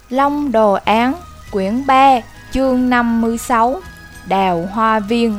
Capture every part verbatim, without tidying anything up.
Long Đồ Án, quyển ba, chương năm mươi sáu, Đào Hoa Viên.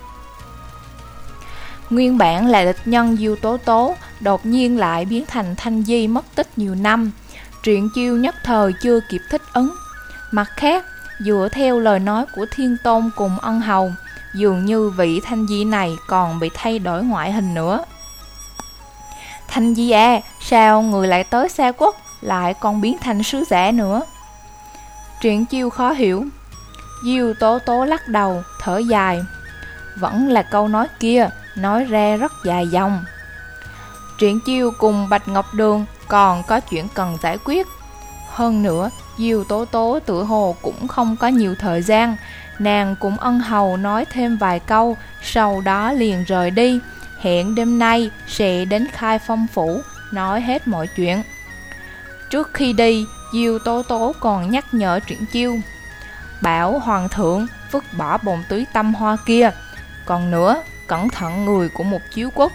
Nguyên bản là địch nhân Diêu Tố Tố, đột nhiên lại biến thành Thanh Di mất tích nhiều năm. Triển Chiêu nhất thời chưa kịp thích ứng. Mặt khác, dựa theo lời nói của Thiên Tôn cùng Ân Hầu, dường như vị Thanh Di này còn bị thay đổi ngoại hình nữa. Thanh Di à, sao người lại tới Sa Quốc, lại còn biến thành sứ giả nữa? Triển Chiêu khó hiểu. Diêu Tố Tố lắc đầu, thở dài. Vẫn là câu nói kia, nói ra rất dài dòng. Triển Chiêu cùng Bạch Ngọc Đường còn có chuyện cần giải quyết. Hơn nữa, Diêu Tố Tố tự hồ cũng không có nhiều thời gian. Nàng cũng Ân Hầu nói thêm vài câu, sau đó liền rời đi. Hẹn đêm nay sẽ đến Khai Phong Phủ, nói hết mọi chuyện. Trước khi đi, Diêu Tố Tố còn nhắc nhở Triển Chiêu, bảo Hoàng thượng vứt bỏ bồn túy tâm hoa kia. Còn nữa, cẩn thận người của một chiếu quốc.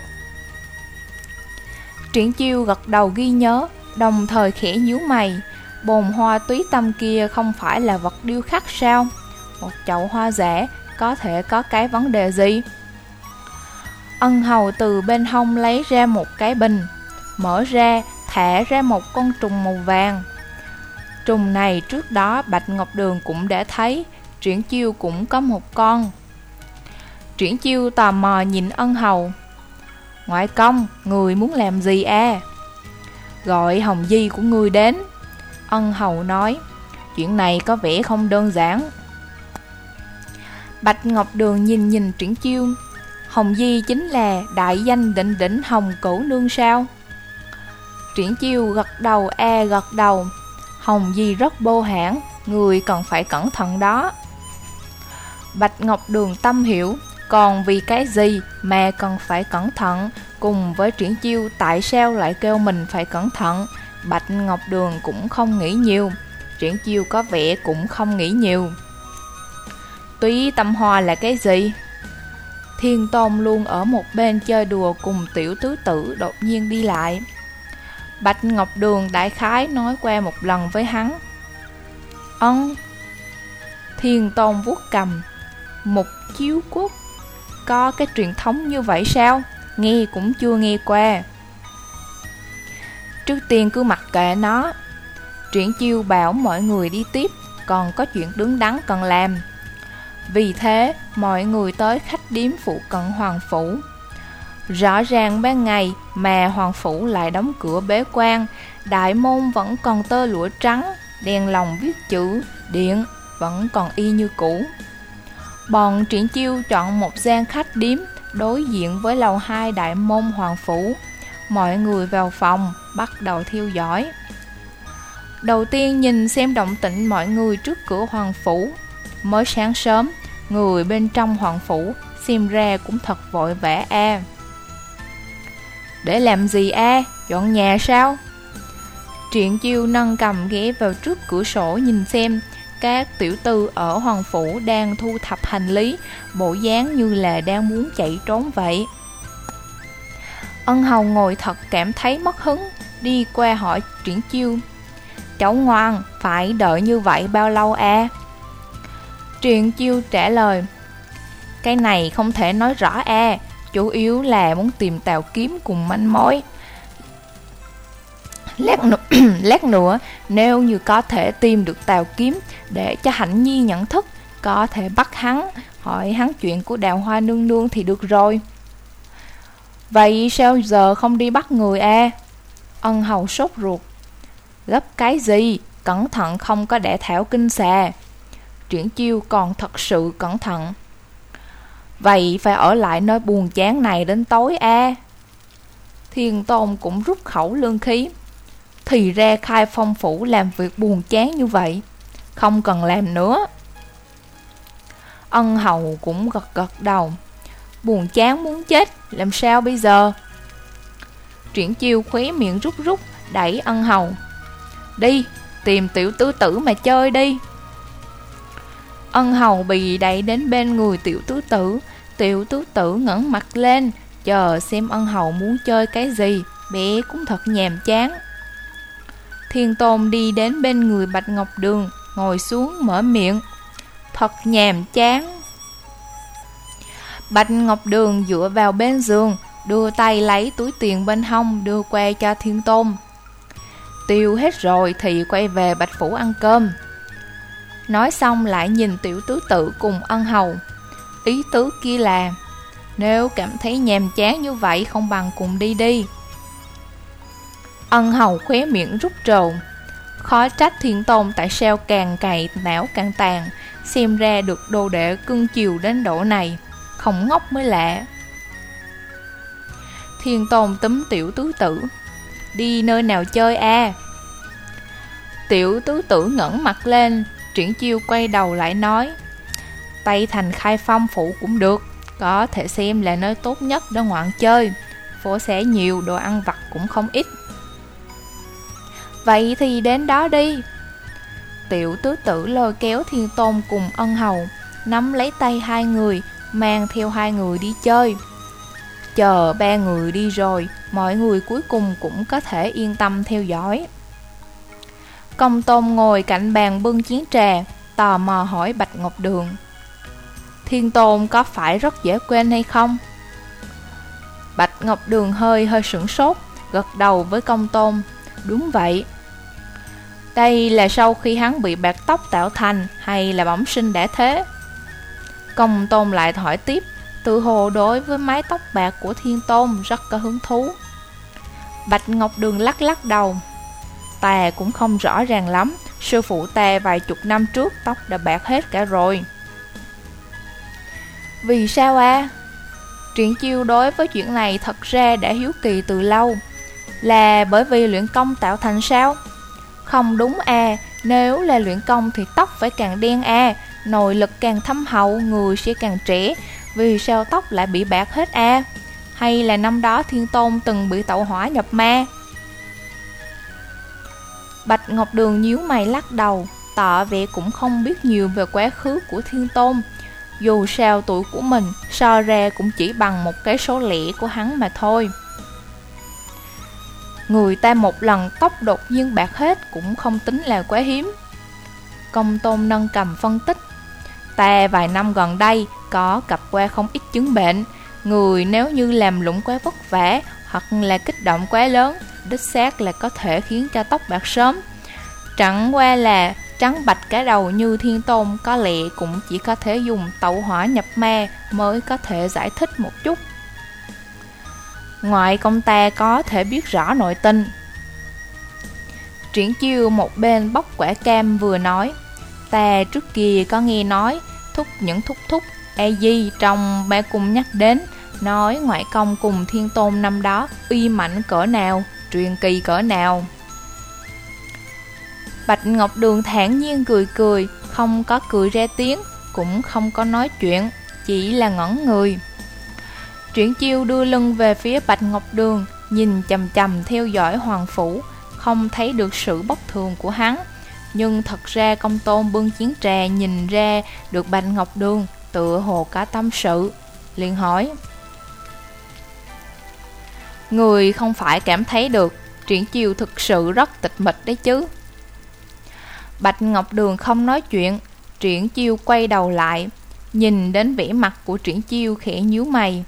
Triển Chiêu gật đầu ghi nhớ, đồng thời khẽ nhíu mày. Bồn hoa túy tâm kia không phải là vật điêu khắc sao? Một chậu hoa giả có thể có cái vấn đề gì? Ân Hầu từ bên hông lấy ra một cái bình, mở ra, thả ra một con trùng màu vàng. Trùng này trước đó Bạch Ngọc Đường cũng đã thấy, Triển Chiêu cũng có một con. Triển Chiêu tò mò nhìn Ân Hầu. Ngoại công, người muốn làm gì à? Gọi Hồng Di của người đến. Ân Hầu nói, chuyện này có vẻ không đơn giản. Bạch Ngọc Đường nhìn nhìn Triển Chiêu. Hồng Di chính là đại danh đỉnh đỉnh Hồng Cửu Nương sao? Triển Chiêu gật đầu e gật đầu. Hồng Di rất bô hãn, người cần phải cẩn thận đó. Bạch Ngọc Đường tâm hiểu, còn vì cái gì mà cần phải cẩn thận? Cùng với Triển Chiêu tại sao lại kêu mình phải cẩn thận? Bạch Ngọc Đường cũng không nghĩ nhiều, Triển Chiêu có vẻ cũng không nghĩ nhiều. Túy tâm hoa là cái gì? Thiên Tôn luôn ở một bên chơi đùa cùng tiểu tứ tử đột nhiên đi lại. Bạch Ngọc Đường đại khái nói qua một lần với hắn. Ân. Thiên Tôn vuốt cầm. Một chiếu quốc, có cái truyền thống như vậy sao? Nghe cũng chưa nghe qua. Trước tiên cứ mặc kệ nó. Triển Chiêu bảo mọi người đi tiếp, còn có chuyện đứng đắn cần làm. Vì thế, mọi người tới khách điếm phụ cận Hoàng Phủ. Rõ ràng ban ngày mà Hoàng Phủ lại đóng cửa bế quan, đại môn vẫn còn tơ lụa trắng, đèn lồng viết chữ, điện vẫn còn y như cũ. Bọn Triển Chiêu chọn một gian khách điếm đối diện với lầu hai đại môn Hoàng Phủ. Mọi người vào phòng, bắt đầu theo dõi. Đầu tiên nhìn xem động tĩnh mọi người trước cửa Hoàng Phủ. Mới sáng sớm, người bên trong Hoàng Phủ xem ra cũng thật vội vã a. Để làm gì a? Dọn nhà sao? Triển Chiêu nâng cầm ghé vào trước cửa sổ nhìn xem. Các tiểu tư ở Hoàng Phủ đang thu thập hành lý, bộ dáng như là đang muốn chạy trốn vậy. Ân Hầu ngồi thật cảm thấy mất hứng, đi qua hỏi Triển Chiêu, cháu ngoan, phải đợi như vậy bao lâu à? Triển Chiêu trả lời, cái này không thể nói rõ à, chủ yếu là muốn tìm Tào Kiếm cùng manh mối. Lát nữa, lát nữa, nếu như có thể tìm được Tào Kiếm để cho Hạnh Nhi nhận thức, có thể bắt hắn, hỏi hắn chuyện của Đào Hoa Nương Nương thì được rồi. Vậy sao giờ không đi bắt người à? Ân Hầu sốt ruột. Gấp cái gì? Cẩn thận không có để thảo kinh xà. Triển Chiêu còn thật sự cẩn thận. Vậy phải ở lại nơi buồn chán này đến tối à? Thiên Tôn cũng rút khẩu lương khí. Thì ra Khai Phong Phủ làm việc buồn chán như vậy, không cần làm nữa. Ân Hầu cũng gật gật đầu. Buồn chán muốn chết, làm sao bây giờ? Triển Chiêu khóe miệng rút rút, đẩy Ân Hầu. Đi, tìm tiểu tứ tử mà chơi đi. Ân Hầu bị đẩy đến bên người tiểu tứ tử. Tiểu tứ tử ngẩng mặt lên, chờ xem Ân Hầu muốn chơi cái gì. Bé cũng thật nhàm chán. Thiên Tôn đi đến bên người Bạch Ngọc Đường, ngồi xuống mở miệng: "Thật nhàm chán." Bạch Ngọc Đường dựa vào bên giường, đưa tay lấy túi tiền bên hông đưa qua cho Thiên Tôn. "Tiêu hết rồi thì quay về Bạch Phủ ăn cơm." Nói xong lại nhìn Tiểu Tứ Tự cùng Ân Hầu. Ý tứ kia là: nếu cảm thấy nhàm chán như vậy không bằng cùng đi đi. Ân Hầu khóe miệng rút trầu. Khó trách Thiên Tôn tại sao càng cày não càng tàn, xem ra được đồ đệ cưng chiều đến độ này, không ngốc mới lạ. Thiên Tôn túm Tiểu Tứ Tử: "Đi nơi nào chơi a?" Tiểu Tứ Tử ngẩng mặt lên. Triển Chiêu quay đầu lại nói: "Tây Thành Khai Phong phủ cũng được, có thể xem là nơi tốt nhất để ngoạn chơi. Phố xá nhiều, đồ ăn vặt cũng không ít." "Vậy thì đến đó đi." Tiểu Tứ Tử lôi kéo Thiên Tôn cùng Ân Hầu, nắm lấy tay hai người, mang theo hai người đi chơi. Chờ ba người đi rồi, mọi người cuối cùng cũng có thể yên tâm theo dõi. Công Tôn ngồi cạnh bàn bưng chén trà, tò mò hỏi Bạch Ngọc Đường: "Thiên Tôn có phải rất dễ quên hay không?" Bạch Ngọc Đường hơi hơi sửng sốt, gật đầu với Công Tôn: "Đúng vậy." Đây là sau khi hắn bị bạc tóc tạo thành hay là bẩm sinh đã thế? Công Tôn lại hỏi tiếp, tự hồ đối với mái tóc bạc của Thiên Tôn rất có hứng thú. Bạch Ngọc Đường lắc lắc đầu: "Ta cũng không rõ ràng lắm, sư phụ ta vài chục năm trước tóc đã bạc hết cả rồi." "Vì sao à?" Triển Chiêu đối với chuyện này thật ra đã hiếu kỳ từ lâu. "Là bởi vì luyện công tạo thành sao?" "Không đúng à, nếu là luyện công thì tóc phải càng đen à, nội lực càng thâm hậu, người sẽ càng trẻ. Vì sao tóc lại bị bạc hết à? Hay là năm đó Thiên Tôn từng bị tẩu hỏa nhập ma?" Bạch Ngọc Đường nhíu mày lắc đầu, tỏ vẻ cũng không biết nhiều về quá khứ của Thiên Tôn. Dù sao tuổi của mình so ra cũng chỉ bằng một cái số lẻ của hắn mà thôi. Người ta một lần tóc đột nhiên bạc hết cũng không tính là quá hiếm. Công Tôn nâng cầm phân tích: "Ta vài năm gần đây có gặp qua không ít chứng bệnh. Người nếu như làm lụng quá vất vả hoặc là kích động quá lớn, đích xác là có thể khiến cho tóc bạc sớm. Chẳng qua là trắng bạch cả đầu như Thiên Tôn có lẽ cũng chỉ có thể dùng tẩu hỏa nhập ma mới có thể giải thích một chút. Ngoại công ta có thể biết rõ nội tình." Triển Chiêu một bên bóc quả cam vừa nói: "Ta trước kia có nghe nói thúc những thúc thúc A Di trong ba cùng nhắc đến, nói ngoại công cùng Thiên Tôn năm đó uy mạnh cỡ nào, truyền kỳ cỡ nào." Bạch Ngọc Đường thản nhiên cười cười, không có cười ra tiếng, cũng không có nói chuyện, chỉ là ngẩn người. Triển Chiêu đưa lưng về phía Bạch Ngọc Đường, nhìn chằm chằm theo dõi Hoàng Phủ, không thấy được sự bất thường của hắn. Nhưng thật ra Công Tôn bưng chén trà nhìn ra được Bạch Ngọc Đường tựa hồ có tâm sự, liền hỏi: "Người không phải cảm thấy được Triển Chiêu thực sự rất tịch mịch đấy chứ?" Bạch Ngọc Đường không nói chuyện. Triển Chiêu quay đầu lại, nhìn đến vẻ mặt của Triển Chiêu khẽ nhíu mày: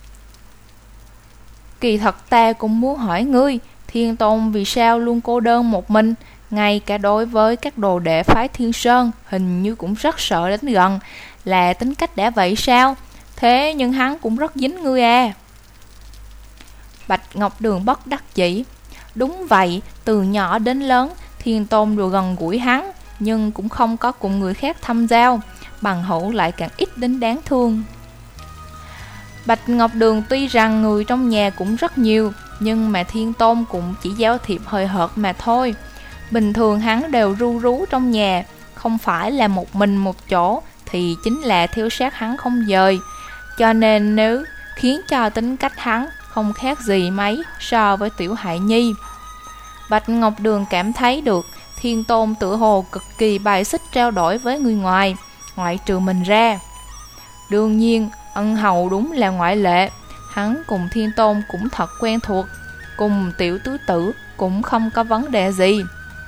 "Kỳ thật ta cũng muốn hỏi ngươi, Thiên Tôn vì sao luôn cô đơn một mình, ngay cả đối với các đồ đệ phái Thiên Sơn hình như cũng rất sợ đến gần, là tính cách đã vậy sao? Thế nhưng hắn cũng rất dính ngươi à." Bạch Ngọc Đường bất đắc dĩ: "Đúng vậy, từ nhỏ đến lớn Thiên Tôn đều gần gũi hắn, nhưng cũng không có cùng người khác thăm giao, bằng hữu lại càng ít đến đáng thương." Bạch Ngọc Đường tuy rằng người trong nhà cũng rất nhiều, nhưng mà Thiên Tôn cũng chỉ giao thiệp hời hợt mà thôi. Bình thường hắn đều ru rú trong nhà, không phải là một mình một chỗ thì chính là theo sát hắn không dời. Cho nên nếu khiến cho tính cách hắn không khác gì mấy so với Tiểu Hại Nhi. Bạch Ngọc Đường cảm thấy được Thiên Tôn tự hồ cực kỳ bài xích trao đổi với người ngoài, ngoại trừ mình ra. Đương nhiên Ân Hầu đúng là ngoại lệ, hắn cùng Thiên Tôn cũng thật quen thuộc, cùng Tiểu Tứ Tử cũng không có vấn đề gì.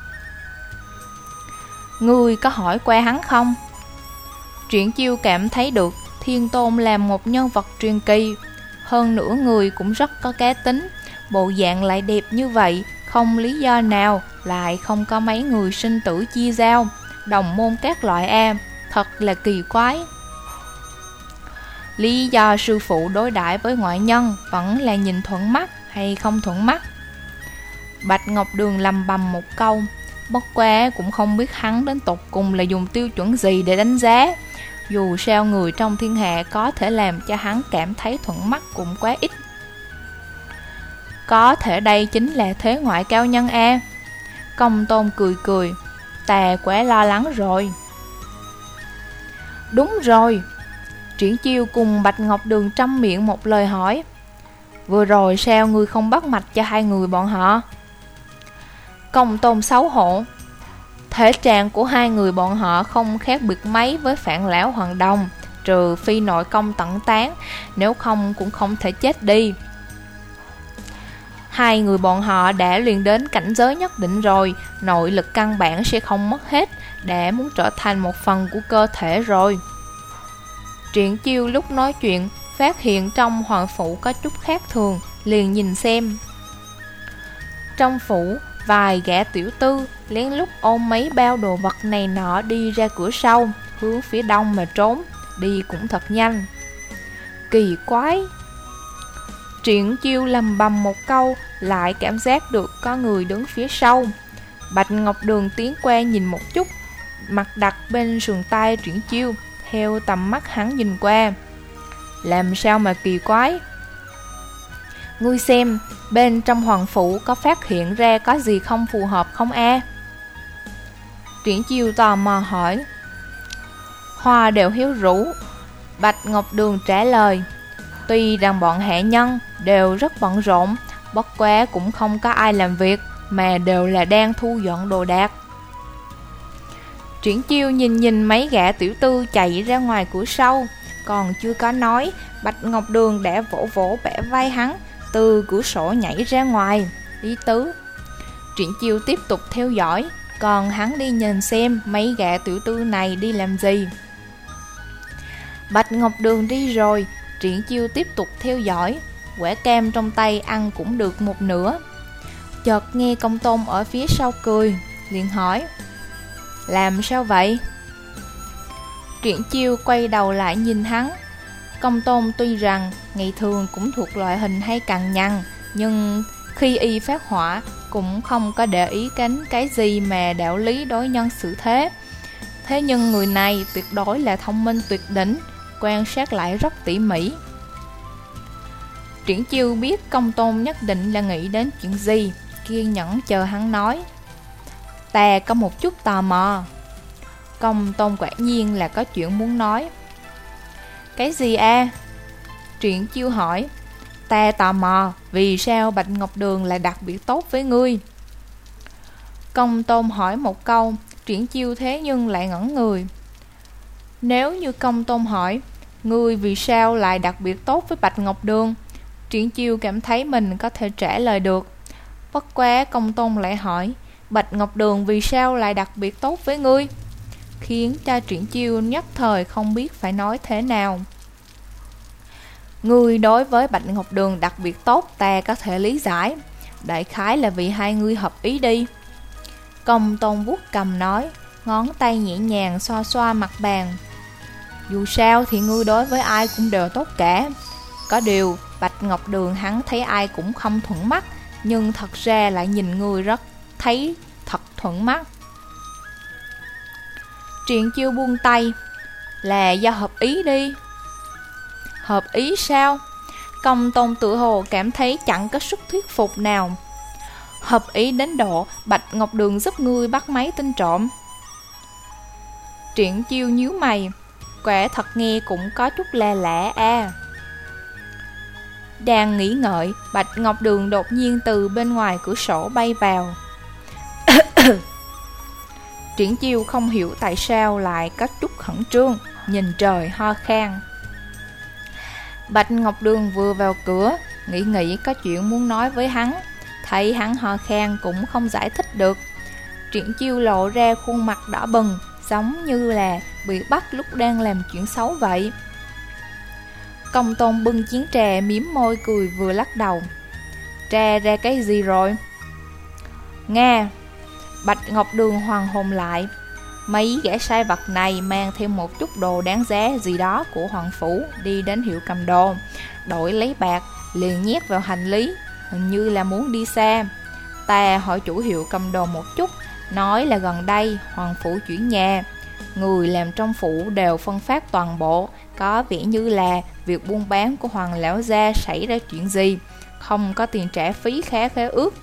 Ngươi có hỏi qua hắn không? Triển Chiêu cảm thấy được Thiên Tôn là một nhân vật truyền kỳ, hơn nữa người cũng rất có cá tính, bộ dạng lại đẹp như vậy, không lý do nào lại không có mấy người sinh tử chia giao, đồng môn các loại a, thật là kỳ quái. Lý do sư phụ đối đãi với ngoại nhân vẫn là nhìn thuận mắt hay không thuận mắt? Bạch Ngọc Đường lầm bầm một câu, bất quá cũng không biết hắn đến tột cùng là dùng tiêu chuẩn gì để đánh giá. Dù sao người trong thiên hạ có thể làm cho hắn cảm thấy thuận mắt cũng quá ít. Có thể đây chính là thế ngoại cao nhân a. Công Tôn cười cười, ta quá lo lắng rồi. Đúng rồi. Triển Chiêu cùng Bạch Ngọc Đường trăm miệng một lời hỏi, vừa rồi sao ngươi không bắt mạch cho hai người bọn họ? Công Tôn xấu hổ, thể trạng của hai người bọn họ không khác biệt mấy với Phạn Lão Hoàng Đồng, trừ phi nội công tận tán, nếu không cũng không thể chết đi. Hai người bọn họ đã luyện đến cảnh giới nhất định rồi, nội lực căn bản sẽ không mất hết, đã muốn trở thành một phần của cơ thể rồi. Triển Chiêu lúc nói chuyện phát hiện trong hoàng phủ có chút khác thường, liền nhìn xem. Trong phủ, vài gã tiểu tư lén lút ôm mấy bao đồ vật này nọ đi ra cửa sau, hướng phía đông mà trốn, đi cũng thật nhanh. Kỳ quái. Triển Chiêu lầm bầm một câu, lại cảm giác được có người đứng phía sau. Bạch Ngọc Đường tiến qua nhìn một chút, mặt đặt bên sườn tay Triển Chiêu, theo tầm mắt hắn nhìn qua. Làm sao mà kỳ quái? Ngươi xem, bên trong hoàng phủ có phát hiện ra có gì không phù hợp không a? Triển Chiêu tò mò hỏi. Hoa đều hiếu rũ. Bạch Ngọc Đường trả lời, tuy rằng bọn hạ nhân đều rất bận rộn, bất quá cũng không có ai làm việc, mà đều là đang thu dọn đồ đạc. Triển Chiêu nhìn nhìn mấy gã tiểu tư chạy ra ngoài cửa sau, còn chưa có nói, Bạch Ngọc Đường đã vỗ vỗ bẻ vai hắn, từ cửa sổ nhảy ra ngoài. Ý tứ Triển Chiêu tiếp tục theo dõi, còn hắn đi nhìn xem mấy gã tiểu tư này đi làm gì. Bạch Ngọc Đường đi rồi, Triển Chiêu tiếp tục theo dõi. Quả cam trong tay ăn cũng được một nửa. Chợt nghe Công Tôn ở phía sau cười, liền hỏi, làm sao vậy? Triển Chiêu quay đầu lại nhìn hắn. Công Tôn tuy rằng ngày thường cũng thuộc loại hình hay cằn nhằn, nhưng khi y phát hỏa cũng không có để ý cánh cái gì mà đạo lý đối nhân xử thế. Thế nhưng người này tuyệt đối là thông minh tuyệt đỉnh, quan sát lại rất tỉ mỉ. Triển Chiêu biết Công Tôn nhất định là nghĩ đến chuyện gì, kiên nhẫn chờ hắn nói. Ta có một chút tò mò. Công Tôn quả nhiên là có chuyện muốn nói. Cái gì a? Triển Chiêu hỏi. Ta tò mò vì sao Bạch Ngọc Đường lại đặc biệt tốt với ngươi. Công Tôn hỏi một câu, Triển Chiêu thế nhưng lại ngẩn người. Nếu như Công Tôn hỏi, ngươi vì sao lại đặc biệt tốt với Bạch Ngọc Đường, Triển Chiêu cảm thấy mình có thể trả lời được. Bất quá Công Tôn lại hỏi, Bạch Ngọc Đường vì sao lại đặc biệt tốt với ngươi, khiến cho Triển Chiêu nhất thời không biết phải nói thế nào. Ngươi đối với Bạch Ngọc Đường đặc biệt tốt ta có thể lý giải, đại khái là vì hai ngươi hợp ý đi. Công Tôn vuốt cầm nói, ngón tay nhẹ nhàng xoa xoa mặt bàn. Dù sao thì ngươi đối với ai cũng đều tốt cả. Có điều Bạch Ngọc Đường hắn thấy ai cũng không thuận mắt, nhưng thật ra lại nhìn ngươi rất thấy thật thuận mắt. Triển Chiêu buông tay, là do hợp ý đi. Hợp ý sao? Công Tôn tự hồ cảm thấy chẳng có sức thuyết phục nào. Hợp ý đến độ Bạch Ngọc Đường giúp ngươi bắt máy tin trộm. Triển Chiêu nhíu mày, quả thật nghe cũng có chút lạ lạ a. Đang nghĩ ngợi, Bạch Ngọc Đường đột nhiên từ bên ngoài cửa sổ bay vào. Triển Chiêu không hiểu tại sao lại có chút khẩn trương, nhìn trời ho khan. Bạch Ngọc Đường vừa vào cửa, nghĩ nghĩ có chuyện muốn nói với hắn, thấy hắn ho khan cũng không giải thích được. Triển Chiêu lộ ra khuôn mặt đỏ bừng, giống như là bị bắt lúc đang làm chuyện xấu vậy. Công Tôn bưng chén trà miếm môi cười vừa lắc đầu. Trà ra cái gì rồi? Nga. Bạch Ngọc Đường hoàn hồn lại. Mấy gã sai vặt này mang thêm một chút đồ đáng giá gì đó của hoàng phủ, đi đến hiệu cầm đồ, đổi lấy bạc, liền nhét vào hành lý, hình như là muốn đi xa. Ta hỏi chủ hiệu cầm đồ một chút, nói là gần đây hoàng phủ chuyển nhà, người làm trong phủ đều phân phát toàn bộ, có vẻ như là việc buôn bán của hoàng lão gia xảy ra chuyện gì, không có tiền trả phí khá khế ước.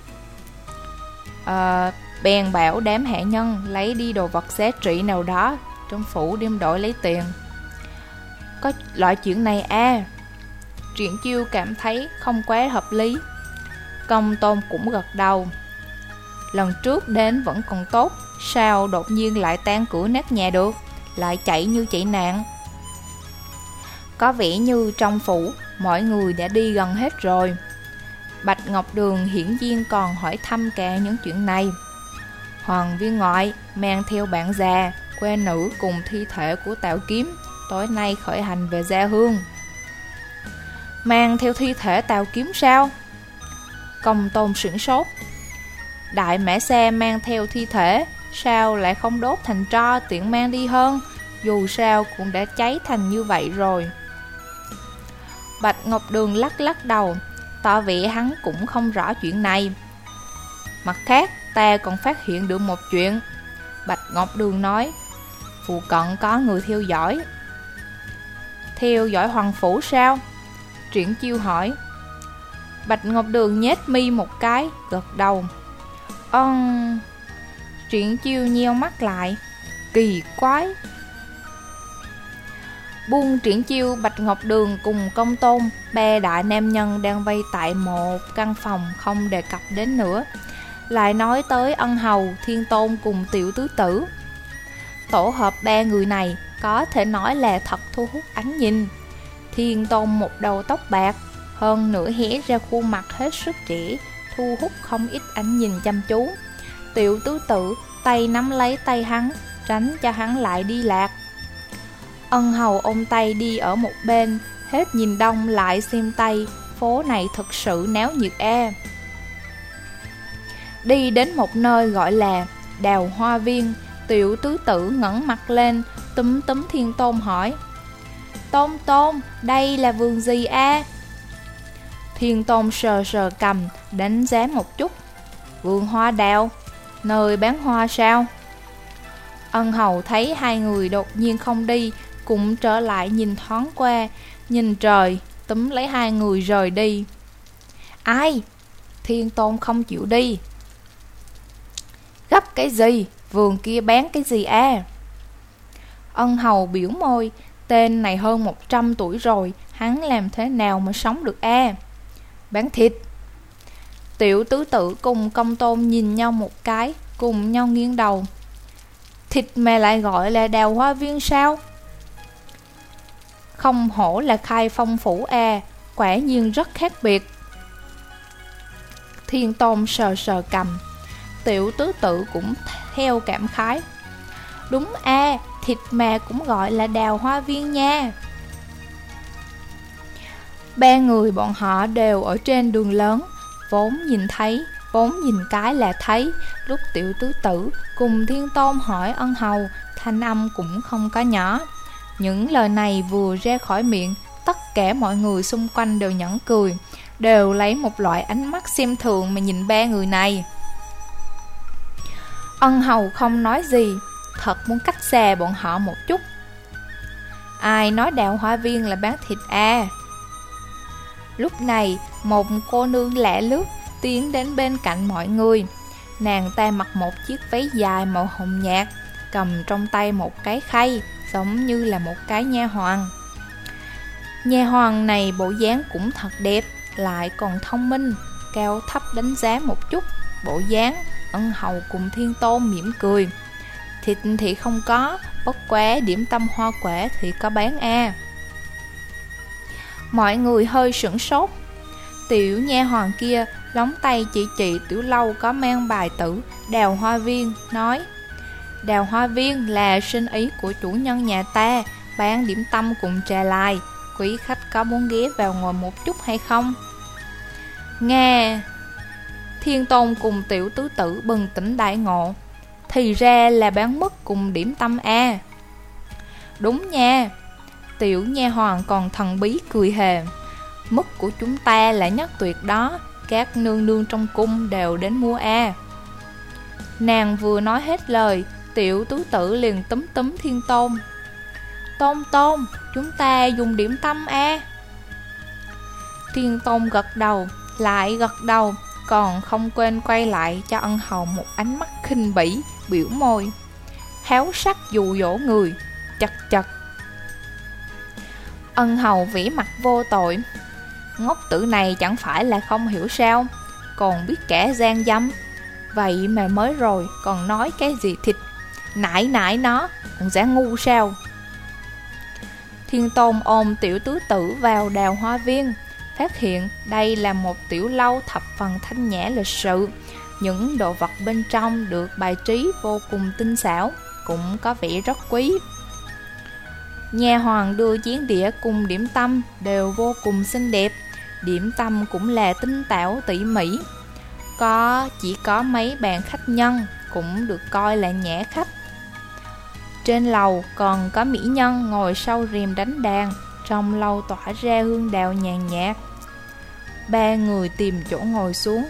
À, bèn bảo đám hạ nhân lấy đi đồ vật giá trị nào đó trong phủ đem đổi lấy tiền. Có loại chuyện này à? Triển Chiêu cảm thấy không quá hợp lý. Công Tôn cũng gật đầu. Lần trước đến vẫn còn tốt, sao đột nhiên lại tan cửa nát nhà được, lại chạy như chạy nạn. Có vẻ như trong phủ mọi người đã đi gần hết rồi. Bạch Ngọc Đường hiển nhiên còn hỏi thăm cả những chuyện này. Hoàng viên ngoại mang theo bạn già, quê nữ cùng thi thể của Tào Kiếm, tối nay khởi hành về Gia Hương. Mang theo thi thể Tào Kiếm sao? Công Tôn sửng sốt. Đại mã xe mang theo thi thể, sao lại không đốt thành tro tiện mang đi hơn, dù sao cũng đã cháy thành như vậy rồi. Bạch Ngọc Đường lắc lắc đầu, tỏ vẻ hắn cũng không rõ chuyện này. Mặt khác, ta còn phát hiện được một chuyện. Bạch Ngọc Đường nói, phụ cận có người theo dõi. Theo dõi hoàng phủ sao? Triển Chiêu hỏi. Bạch Ngọc Đường nhếch mi một cái, gật đầu. Ừm... Triển Chiêu nheo mắt lại. Kỳ quái. Buông Triển Chiêu, Bạch Ngọc Đường cùng Công Tôn, ba đại nam nhân đang vây tại một căn phòng không đề cập đến nữa, lại nói tới Ân Hầu, Thiên Tôn cùng Tiểu Tứ Tử. Tổ hợp ba người này có thể nói là thật thu hút ánh nhìn. Thiên Tôn một đầu tóc bạc, hơn nữa hé ra khuôn mặt hết sức trẻ, thu hút không ít ánh nhìn chăm chú. Tiểu Tứ Tử tay nắm lấy tay hắn, tránh cho hắn lại đi lạc. Ân Hầu ôm tay đi ở một bên, hết nhìn đông lại xem tây, phố này thực sự náo nhiệt e. Đi đến một nơi gọi là Đào Hoa Viên, Tiểu Tứ Tử ngẩng mặt lên, túm túm Thiên Tôn hỏi, Tôn Tôn, đây là vườn gì a? Thiên Tôn sờ sờ cầm, đánh giá một chút. Vườn hoa đào, nơi bán hoa sao? Ân Hầu thấy hai người đột nhiên không đi, cũng trở lại nhìn thoáng qua, nhìn trời, túm lấy hai người rời đi. Ai? Thiên Tôn không chịu đi. Gấp cái gì? Vườn kia bán cái gì à? Ân Hầu biểu môi, tên này hơn một trăm tuổi rồi, hắn làm thế nào mà sống được à? Bán thịt. Tiểu Tứ Tử cùng Công Tôn nhìn nhau một cái, cùng nhau nghiêng đầu. Thịt mà lại gọi là Đào Hoa Viên sao? Không hổ là Khai Phong phủ à, quả nhiên rất khác biệt. Thiên Tôn sờ sờ cầm. Tiểu Tứ Tử cũng theo cảm khái. Đúng a, thịt mà cũng gọi là Đào Hoa Viên nha. Ba người bọn họ đều ở trên đường lớn, vốn nhìn thấy, vốn nhìn cái là thấy. Lúc Tiểu Tứ Tử cùng Thiên Tôn hỏi Ân Hầu, thanh âm cũng không có nhỏ. Những lời này vừa ra khỏi miệng, tất cả mọi người xung quanh đều nhẫn cười, đều lấy một loại ánh mắt xem thường mà nhìn ba người này. Ân Hầu không nói gì, thật muốn cách xa bọn họ một chút. Ai nói Đào Hoa Viên là bán thịt à? Lúc này, một cô nương lẻ lướt tiến đến bên cạnh mọi người. Nàng ta mặc một chiếc váy dài màu hồng nhạt, cầm trong tay một cái khay, giống như là một cái nha hoàn. Nha hoàn này bộ dáng cũng thật đẹp, lại còn thông minh, cao thấp đánh giá một chút. Bộ dáng, Ân Hầu cùng Thiên Tôn mỉm cười. Thịt thì không có, bất quá điểm tâm hoa quả thì có bán a. Mọi người hơi sửng sốt. Tiểu nha hoàn kia lóng tay chỉ chỉ tiểu lâu có mang bài tử Đào Hoa Viên, nói: Đào Hoa Viên là sinh ý của chủ nhân nhà ta, bán điểm tâm cùng trà lai. Quý khách có muốn ghé vào ngồi một chút hay không? Nghe Thiên Tôn cùng tiểu tứ tử bừng tỉnh đại ngộ. Thì ra là bán mứt cùng điểm tâm a. Đúng nha. Tiểu nha hoàn còn thần bí cười hề. Mứt của chúng ta là nhất tuyệt đó, các nương nương trong cung đều đến mua a. Nàng vừa nói hết lời, tiểu tứ tử liền túm túm Thiên Tôn. Tôn Tôn, chúng ta dùng điểm tâm a. Thiên Tôn gật đầu, lại gật đầu, còn không quên quay lại cho ân hầu một ánh mắt khinh bỉ, biểu môi. Háo sắc dụ dỗ người, chật chật. Ân hầu vĩ mặt vô tội. Ngốc tử này chẳng phải là không hiểu sao, còn biết kẻ gian dâm. Vậy mà mới rồi còn nói cái gì thịt, nại nại nó, còn giả ngu sao? Thiên Tôn ôm tiểu tứ tử vào Đào Hoa Viên, phát hiện đây là một tiểu lâu thập phần thanh nhã lịch sự. Những đồ vật bên trong được bài trí vô cùng tinh xảo, cũng có vẻ rất quý. Nhà hoàng đưa chén đĩa cùng điểm tâm đều vô cùng xinh đẹp. Điểm tâm cũng là tinh tảo tỉ mỉ. Có chỉ có mấy bàn khách nhân, cũng được coi là nhã khách. Trên lầu còn có mỹ nhân ngồi sau rèm đánh đàn, trong lâu tỏa ra hương đào nhàn nhạt. Ba người tìm chỗ ngồi xuống.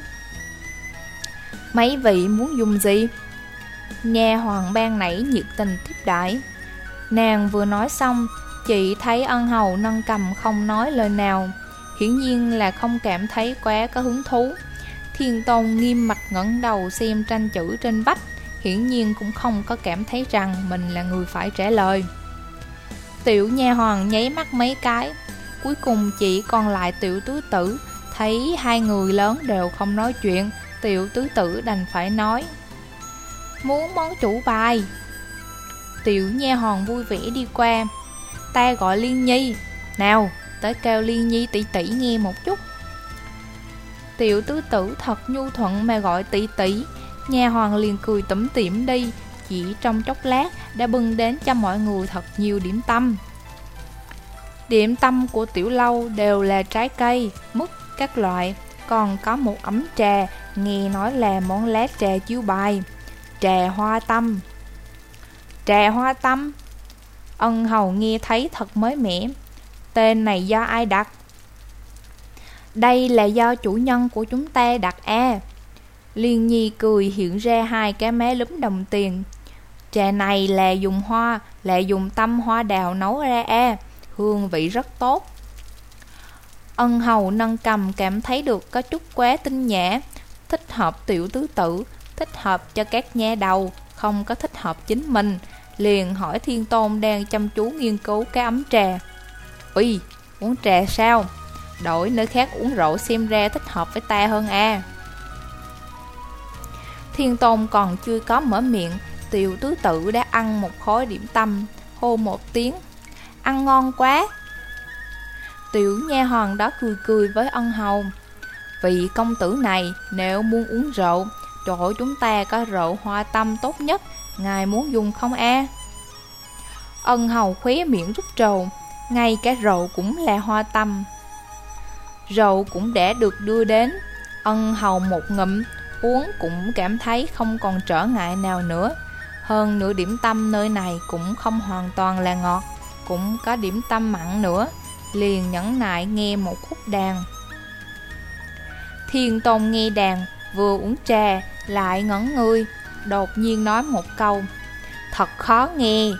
Mấy vị muốn dùng gì? Nhà hoàng ban nãy nhiệt tình tiếp đãi. Nàng vừa nói xong, chị thấy ân hầu nâng cầm không nói lời nào, hiển nhiên là không cảm thấy quá có hứng thú. Thiên Tôn nghiêm mặt ngẩng đầu xem tranh chữ trên vách, hiển nhiên cũng không có cảm thấy rằng mình là người phải trả lời. Tiểu nha hoàng nháy mắt mấy cái, cuối cùng chỉ còn lại tiểu tứ tử. Thấy hai người lớn đều không nói chuyện, tiểu tứ tử đành phải nói: Muốn món chủ bài. Tiểu nha hoàng vui vẻ đi qua. Ta gọi Liên Nhi. Nào, tới kêu Liên Nhi tỷ tỷ nghe một chút. Tiểu tứ tử thật nhu thuận mà gọi tỷ tỷ. Nha hoàng liền cười tủm tỉm đi. Chỉ trong chốc lát đã bưng đến cho mọi người thật nhiều điểm tâm. Điểm tâm của tiểu lâu đều là trái cây, mứt các loại. Còn có một ấm trà, nghe nói là món lá trà chiêu bài, trà hoa tâm. Trà hoa tâm? Ân hầu nghe thấy thật mới mẻ. Tên này do ai đặt? Đây là do chủ nhân của chúng ta đặt a. Liên Nhi cười hiện ra hai cái mé lúm đồng tiền. Trà này là dùng hoa, là dùng tâm hoa đào nấu ra a, hương vị rất tốt. Ân hầu nâng cầm cảm thấy được có chút quá tinh nhã, thích hợp tiểu tứ tử, thích hợp cho các nha đầu, không có thích hợp chính mình. Liền hỏi Thiên Tôn đang chăm chú nghiên cứu cái ấm trà. Ui, uống trà sao? Đổi nơi khác uống rượu xem ra thích hợp với ta hơn a. Thiên Tôn còn chưa có mở miệng, tiểu tứ tử đã ăn một khối điểm tâm, hô một tiếng: Ăn ngon quá. Tiểu nha hoàng đó cười cười với ân hầu: Vị công tử này nếu muốn uống rượu, chỗ chúng ta có rượu hoa tâm tốt nhất, ngài muốn dùng không a? Ân hầu khóe miệng rút trầu, ngay cả rượu cũng là hoa tâm. Rượu cũng đã được đưa đến. Ân hầu một ngụm uống cũng cảm thấy không còn trở ngại nào nữa. Hơn nữa điểm tâm nơi này cũng không hoàn toàn là ngọt, cũng có điểm tâm mặn nữa. Liền nhẫn nại nghe một khúc đàn. Thiên Tôn nghe đàn, vừa uống trà lại ngẩn người, đột nhiên nói một câu: Thật khó nghe.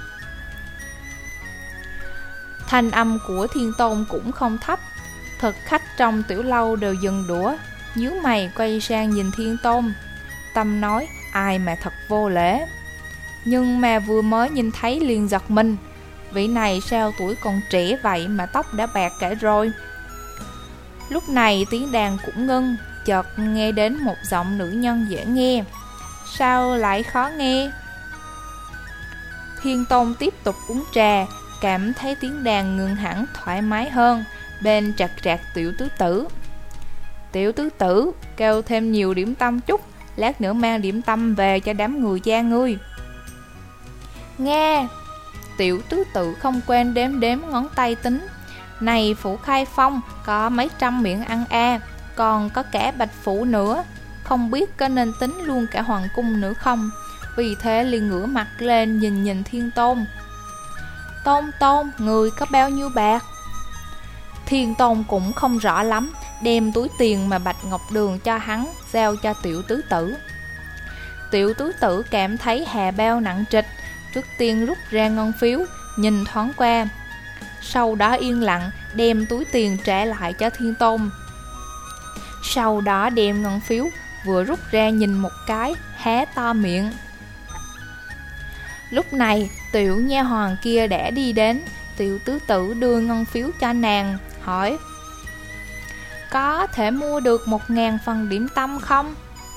Thanh âm của Thiên Tôn cũng không thấp. Thực khách trong tiểu lâu đều dừng đũa, nhíu mày quay sang nhìn Thiên Tôn. Tâm nói: Ai mà thật vô lễ. Nhưng mà vừa mới nhìn thấy liền giật mình. Vị này sao tuổi còn trẻ vậy mà tóc đã bạc cả rồi. Lúc này tiếng đàn cũng ngưng, chợt nghe đến một giọng nữ nhân dễ nghe. Sao lại khó nghe? Thiên Tôn tiếp tục uống trà, cảm thấy tiếng đàn ngừng hẳn thoải mái hơn, bên trạc trạc tiểu tứ tử. Tiểu tứ tử, kêu thêm nhiều điểm tâm chút, lát nữa mang điểm tâm về cho đám người cha ngươi. Nghe. Tiểu tứ tử không quên đếm đếm ngón tay tính. Này phủ Khai Phong có mấy trăm miệng ăn a, còn có cả Bạch Phủ nữa, không biết có nên tính luôn cả hoàng cung nữa không. Vì thế liền ngửa mặt lên nhìn nhìn Thiên Tôn. Tôn Tôn, người có bao nhiêu bạc? Thiên Tôn cũng không rõ lắm, đem túi tiền mà Bạch Ngọc Đường cho hắn giao cho tiểu tứ tử. Tiểu tứ tử cảm thấy hà bao nặng trịch, trước tiên rút ra ngân phiếu, nhìn thoáng qua, sau đó yên lặng đem túi tiền trả lại cho Thiên Tôn. Sau đó đem ngân phiếu vừa rút ra nhìn một cái, há to miệng. Lúc này tiểu nha hoàn kia đã đi đến. Tiểu tứ tử đưa ngân phiếu cho nàng, hỏi: có thể mua được một ngàn phần điểm tâm không?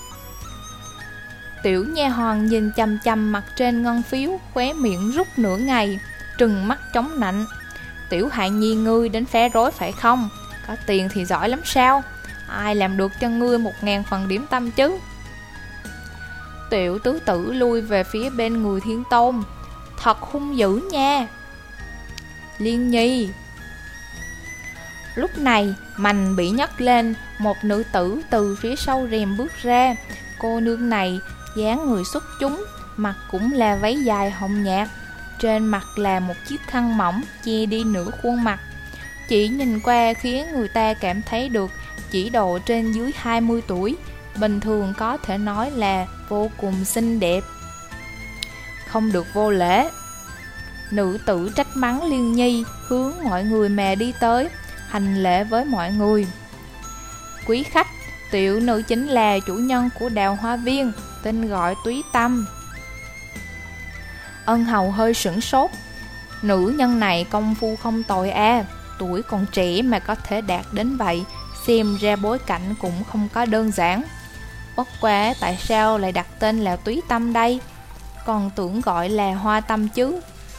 Tiểu nha hoàn nhìn chằm chằm mặt trên ngân phiếu, khóe miệng rút nửa ngày, trừng mắt chống nạnh. Tiểu hài nhi ngươi đến phá rối phải không? Có tiền thì giỏi lắm sao? Ai làm được cho ngươi một ngàn phần điểm tâm chứ? Tiểu tứ tử lui về phía bên người Thiên Tôn. Thật hung dữ nha. Liên Nhi. Lúc này mành bị nhấc lên, một nữ tử từ phía sau rèm bước ra. Cô nương này dáng người xuất chúng, mặt cũng là váy dài hồng nhạt, trên mặt là một chiếc khăn mỏng che đi nửa khuôn mặt. Chỉ nhìn qua khiến người ta cảm thấy được chỉ độ trên dưới hai mươi tuổi, bình thường có thể nói là vô cùng xinh đẹp. Không được vô lễ. Nữ tử trách mắng Liên Nhi, hướng mọi người mà đi tới, hành lễ với mọi người. Quý khách, tiểu nữ chính là chủ nhân của Đào Hoa Viên, tên gọi Túy Tâm. Ân hầu hơi sửng sốt. Nữ nhân này công phu không tồi a, tuổi còn trẻ mà có thể đạt đến vậy, xem ra bối cảnh cũng không có đơn giản. Bất quá tại sao lại đặt tên là Túy Tâm đây? Còn tưởng gọi là Hoa Tâm chứ.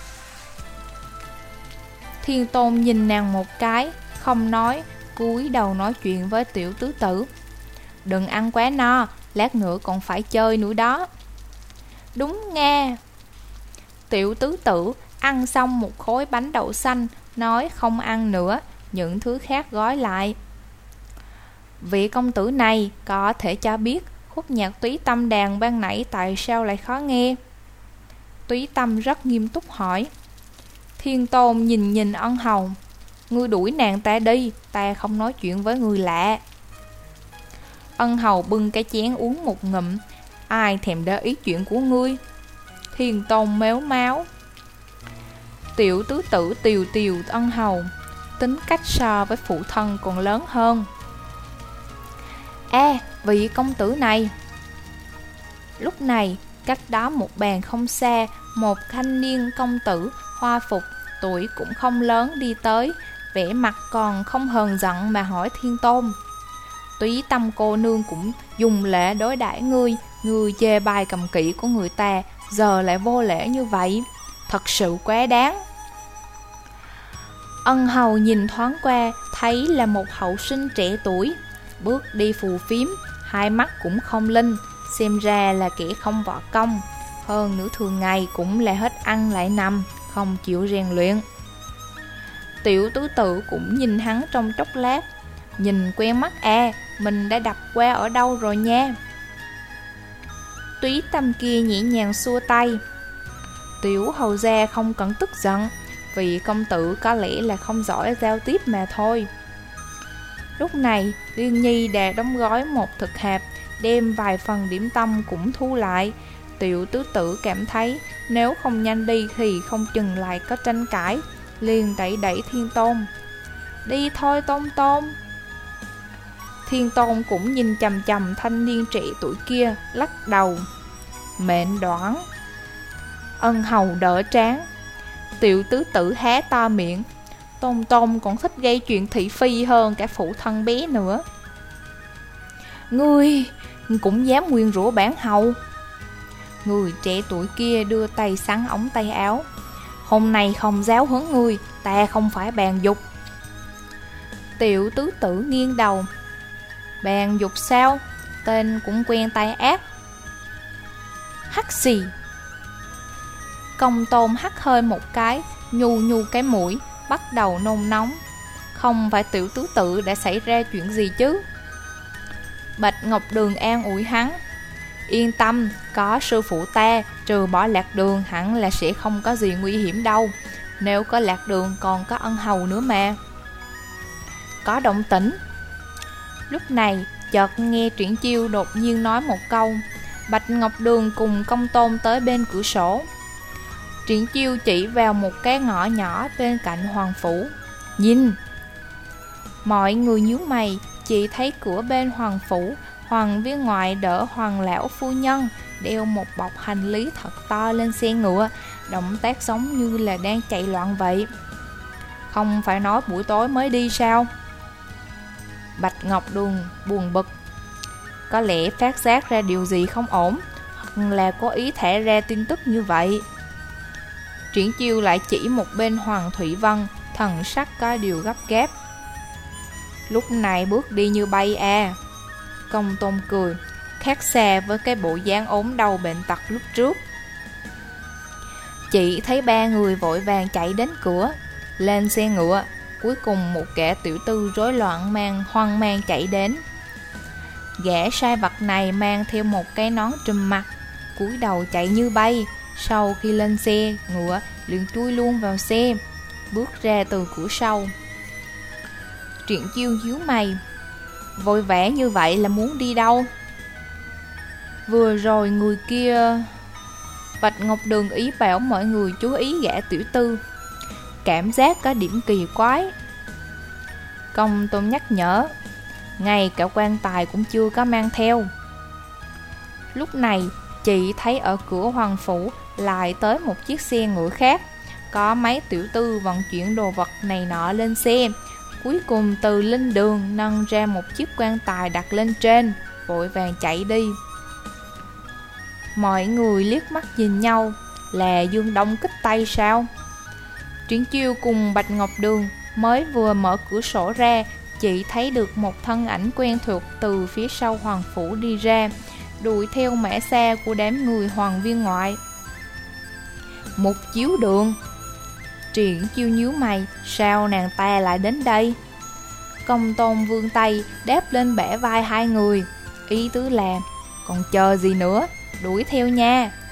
Thiên Tôn nhìn nàng một cái, không nói, cúi đầu nói chuyện với tiểu tứ tử. Đừng ăn quá no, lát nữa còn phải chơi nữa đó. Đúng nghe. Tiểu tứ tử ăn xong một khối bánh đậu xanh, nói không ăn nữa, những thứ khác gói lại. Vị công tử này có thể cho biết khúc nhạc Túy Tâm đàn ban nãy tại sao lại khó nghe? Túy Tâm rất nghiêm túc hỏi. Thiên Tôn nhìn nhìn ân hầu. Ngươi đuổi nàng ta đi, ta không nói chuyện với người lạ. Ân hầu bưng cái chén uống một ngụm. Ai thèm để ý chuyện của ngươi? Thiên Tôn méo máu. Tiểu tứ tử tiều tiều ân hầu, tính cách so với phụ thân còn lớn hơn. À, vị công tử này. Lúc này, cách đó một bàn không xa, một thanh niên công tử hoa phục, tuổi cũng không lớn đi tới, vẻ mặt còn không hờn giận mà hỏi Thiên Tôn. Túy Tâm cô nương cũng dùng lễ đối đãi ngươi, ngươi chê bai cầm kỵ của người ta, giờ lại vô lễ như vậy, thật sự quá đáng. Ân hầu nhìn thoáng qua, thấy là một hậu sinh trẻ tuổi, bước đi phù phiếm, hai mắt cũng không linh, xem ra là kẻ không võ công, hơn nữa thường ngày cũng là hết ăn lại nằm, không chịu rèn luyện. Tiểu tứ tử cũng nhìn hắn trong chốc lát, nhìn quen mắt à, mình đã đập qua ở đâu rồi nha. Túy Tâm kia nhẹ nhàng xua tay. Tiểu hầu gia không cần tức giận, vì công tử có lẽ là không giỏi giao tiếp mà thôi. Lúc này Liên Nhi đã đóng gói một thực hạp, đem vài phần điểm tâm cũng thu lại. Tiểu tứ tử cảm thấy nếu không nhanh đi thì không chừng lại có tranh cãi, liền đẩy đẩy Thiên Tôn. Đi thôi Tôn Tôn. Thiên Tôn cũng nhìn chằm chằm thanh niên trẻ tuổi kia, lắc đầu. Mệnh đoán. Ân hầu đỡ trán. Tiểu tứ tử há to miệng. Tôn Tôn còn thích gây chuyện thị phi hơn cả phụ thân bé nữa. Ngươi cũng dám nguyền rủa bản hầu. Người trẻ tuổi kia đưa tay sắn ống tay áo. Hôm nay không giáo huấn ngươi, ta không phải bàn dục. Tiểu tứ tử nghiêng đầu. Bèn dục sao, tên cũng quen tay ác. Hắt xì. Công Tôn hắt hơi một cái, nhu nhu cái mũi, bắt đầu nôn nóng. Không phải tiểu tứ tự đã xảy ra chuyện gì chứ? Bạch Ngọc Đường an ủi hắn. Yên tâm, có sư phụ ta, trừ bỏ Lạc Đường hẳn là sẽ không có gì nguy hiểm đâu. Nếu có Lạc Đường còn có ân hầu nữa mà. Có động tĩnh. Lúc này chợt nghe Triển Chiêu đột nhiên nói một câu. Bạch Ngọc Đường cùng Công Tôn tới bên cửa sổ. Triển Chiêu chỉ vào một cái ngõ nhỏ bên cạnh hoàng phủ. Nhìn. Mọi người nhíu mày, chỉ thấy cửa bên hoàng phủ, Hoàng viên ngoại đỡ Hoàng lão phu nhân, đeo một bọc hành lý thật to lên xe ngựa, động tác giống như là đang chạy loạn vậy. Không phải nói buổi tối mới đi sao? Bạch Ngọc Đường buồn bực. Có lẽ phát giác ra điều gì không ổn, hoặc là có ý thả ra tin tức như vậy. Triển Chiêu lại chỉ một bên Hoàng Thủy Vân, thần sắc có điều gấp gáp. Lúc này bước đi như bay à. Công Tôn cười, khác xa với cái bộ dáng ốm đau bệnh tật lúc trước. Chị thấy ba người vội vàng chạy đến cửa, lên xe ngựa. Cuối cùng một kẻ tiểu tư rối loạn mang hoang mang chạy đến. Gã sai vặt này mang theo một cái nón trùm mặt, cúi đầu chạy như bay. Sau khi lên xe ngựa liền chui luôn vào xe, bước ra từ cửa sau. Triển Chiêu nhíu mày, vội vã như vậy là muốn đi đâu? Vừa rồi người kia... Bạch Ngọc Đường ý bảo mọi người chú ý gã tiểu tư, cảm giác có điểm kỳ quái. Công Tôn nhắc nhở, ngay cả quan tài cũng chưa có mang theo. Lúc này chị thấy ở cửa hoàng phủ lại tới một chiếc xe ngựa khác, có mấy tiểu tư vận chuyển đồ vật này nọ lên xe. Cuối cùng từ linh đường nâng ra một chiếc quan tài đặt lên trên, vội vàng chạy đi. Mọi người liếc mắt nhìn nhau, là Dương Đông kích Tây sao? Triển Chiêu cùng Bạch Ngọc Đường mới vừa mở cửa sổ ra, chỉ thấy được một thân ảnh quen thuộc từ phía sau hoàng phủ đi ra, đuổi theo mã xa của đám người Hoàng viên ngoại. Một chiếu đường. Triển Chiêu nhíu mày, sao nàng ta lại đến đây? Công Tôn vươn tay đáp lên bả vai hai người, ý tứ là còn chờ gì nữa, đuổi theo nha.